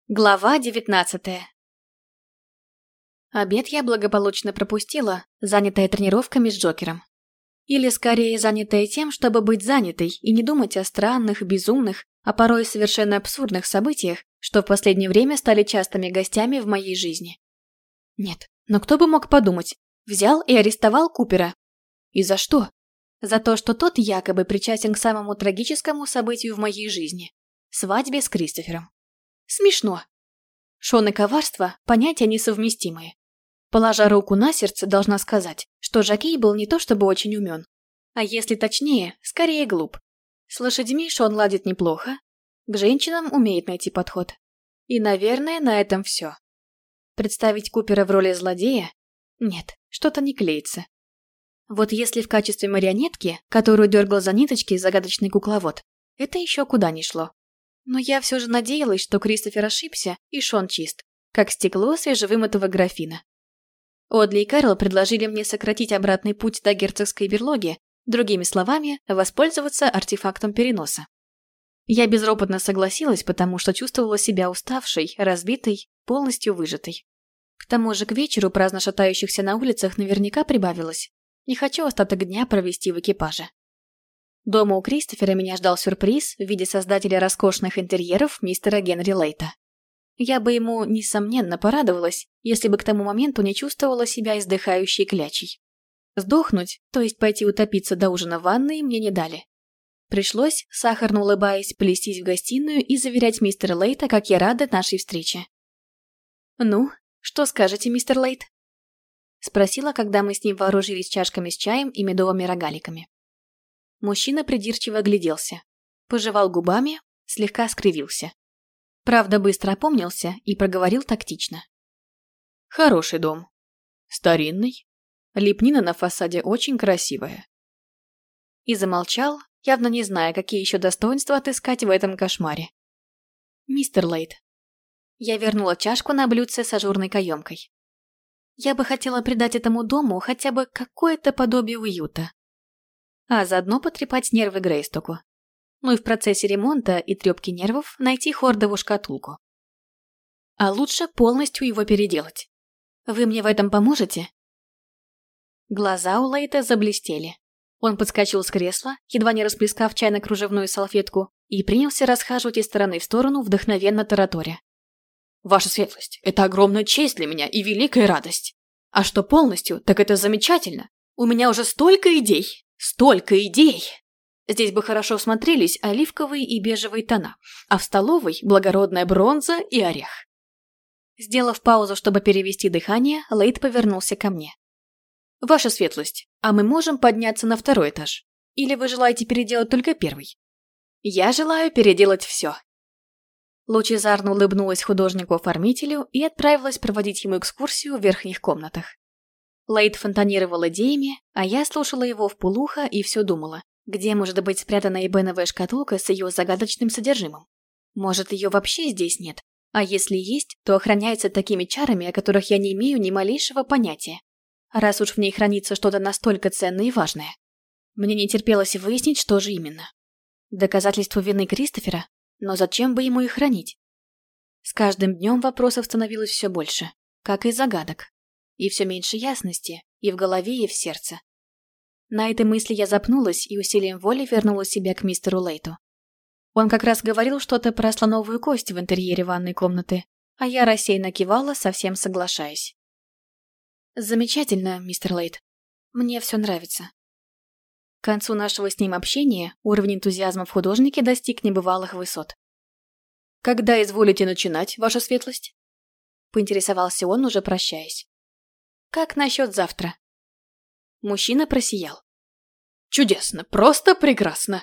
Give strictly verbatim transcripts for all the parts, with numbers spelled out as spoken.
Глава девятнадцатая. Обед я благополучно пропустила, занятая тренировками с Джокером. Или скорее занятая тем, чтобы быть занятой и не думать о странных, безумных, а порой совершенно абсурдных событиях, что в последнее время стали частыми гостями в моей жизни. Нет, но кто бы мог подумать, взял и арестовал Купера. И за что? За то, что тот якобы причастен к самому трагическому событию в моей жизни – свадьбе с Кристофером. Смешно. Шон и коварство – понятия несовместимые. Положа руку на сердце, должна сказать, что Жокей был не то чтобы очень умен, а если точнее, скорее глуп. С лошадьми Шон ладит неплохо, к женщинам умеет найти подход. И, наверное, на этом все. Представить Купера в роли злодея? Нет, что-то не клеится. Вот если в качестве марионетки, которую дергал за ниточки загадочный кукловод, это еще куда ни шло. Но я все же надеялась, что Кристофер ошибся, и Шон чист, как стекло свежевымытого графина. Одли и Кэрол предложили мне сократить обратный путь до герцогской берлоги, другими словами, воспользоваться артефактом переноса. Я безропотно согласилась, потому что чувствовала себя уставшей, разбитой, полностью выжатой. К тому же к вечеру праздно шатающихся на улицах наверняка прибавилось. Не хочу остаток дня провести в экипаже. Дома у Кристофера меня ждал сюрприз в виде создателя роскошных интерьеров мистера Генри Лейта. Я бы ему, несомненно, порадовалась, если бы к тому моменту не чувствовала себя издыхающей клячей. Сдохнуть, то есть пойти утопиться до ужина в ванной, мне не дали. Пришлось, сахарно улыбаясь, плестись в гостиную и заверять мистера Лейта, как я рада нашей встрече. «Ну, что скажете, мистер Лейт?» Спросила, когда мы с ним вооружились чашками с чаем и медовыми рогаликами. Мужчина придирчиво огляделся, пожевал губами, слегка скривился. Правда, быстро опомнился и проговорил тактично. «Хороший дом. Старинный. Лепнина на фасаде очень красивая». И замолчал, явно не зная, какие еще достоинства отыскать в этом кошмаре. «Мистер Лейт». Я вернула чашку на блюдце с ажурной каемкой. «Я бы хотела придать этому дому хотя бы какое-то подобие уюта. А заодно потрепать нервы Грейстоку. Ну и в процессе ремонта и трепки нервов найти Хордову шкатулку. А лучше полностью его переделать. Вы мне в этом поможете?» Глаза у Лейта заблестели. Он подскочил с кресла, едва не расплескав чайно-кружевную салфетку, и принялся расхаживать из стороны в сторону, вдохновенно тараторя. «Ваша светлость, это огромная честь для меня и великая радость. А что полностью, так это замечательно. У меня уже столько идей, столько идей. Здесь бы хорошо смотрелись оливковые и бежевые тона, а в столовой благородная бронза и орех». Сделав паузу, чтобы перевести дыхание, Лейт повернулся ко мне. «Ваша светлость, а мы можем подняться на второй этаж? Или вы желаете переделать только первый?» «Я желаю переделать все». Лучезарно улыбнулась художнику-оформителю и отправилась проводить ему экскурсию в верхних комнатах. Лейт фонтанировал идеями, а я слушала его вполуха и все думала, где может быть спрятана эбеновая шкатулка с ее загадочным содержимым. Может, ее вообще здесь нет, а если есть, то охраняется такими чарами, о которых я не имею ни малейшего понятия, раз уж в ней хранится что-то настолько ценное и важное. Мне не терпелось выяснить, что же именно. Доказательство вины Кристофера? Но зачем бы ему их хранить? С каждым днем вопросов становилось все больше, как и загадок. И все меньше ясности, и в голове, и в сердце. На этой мысли я запнулась и усилием воли вернула себя к мистеру Лейту. Он как раз говорил что-то про слоновую кость в интерьере ванной комнаты, а я рассеянно кивала, совсем соглашаясь. «Замечательно, мистер Лейт. Мне все нравится». К концу нашего с ним общения уровень энтузиазма в художнике достиг небывалых высот. «Когда изволите начинать, ваша светлость?» Поинтересовался он, уже прощаясь. «Как насчет завтра?» Мужчина просиял. «Чудесно, просто прекрасно!»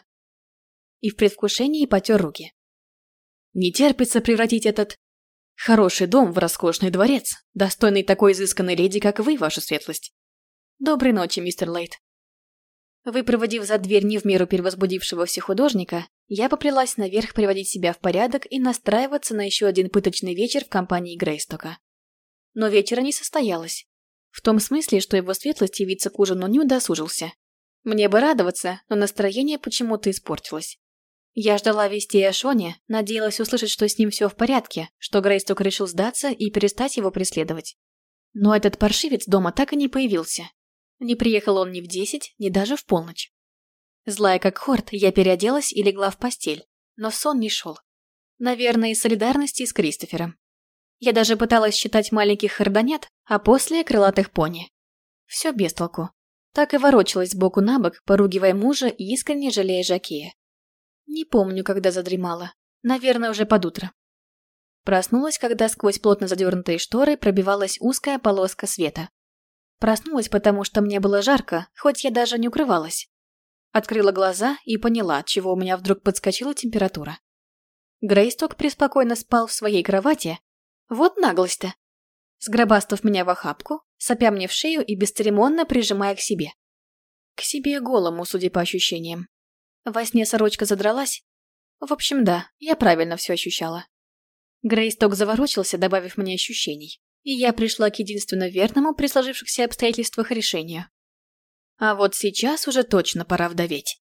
И в предвкушении потер руки. «Не терпится превратить этот хороший дом в роскошный дворец, достойный такой изысканной леди, как вы, ваша светлость. Доброй ночи, мистер Лейт». Выпроводив за дверь не в меру перевозбудившегося художника, я поплелась наверх приводить себя в порядок и настраиваться на еще один пыточный вечер в компании Грейстока. Но вечера не состоялось. В том смысле, что его светлость явиться к ужину не удосужился. Мне бы радоваться, но настроение почему-то испортилось. Я ждала вести о Шоне, надеялась услышать, что с ним все в порядке, что Грейсток решил сдаться и перестать его преследовать. Но этот паршивец дома так и не появился. Не приехал он ни в десять, ни даже в полночь. Злая как хорд, я переоделась и легла в постель, но сон не шел. Наверное, из солидарности с Кристофером. Я даже пыталась считать маленьких хордонят, а после крылатых пони. Все без толку. Так и ворочалась сбоку на бок, поругивая мужа и искренне жалея Жакея. Не помню, когда задремала. Наверное, уже под утро. Проснулась, когда сквозь плотно задернутые шторы пробивалась узкая полоска света. Проснулась, потому что мне было жарко, хоть я даже не укрывалась. Открыла глаза и поняла, отчего у меня вдруг подскочила температура. Грейсток преспокойно спал в своей кровати. Вот наглость-то. Сгробастав меня в охапку, сопя мне в шею и бесцеремонно прижимая к себе. К себе голому, судя по ощущениям. Во сне сорочка задралась. В общем, да, я правильно все ощущала. Грейсток заворочился, добавив мне ощущений, и я пришла к единственно верному при сложившихся обстоятельствах решению. А вот сейчас уже точно пора вдоветь.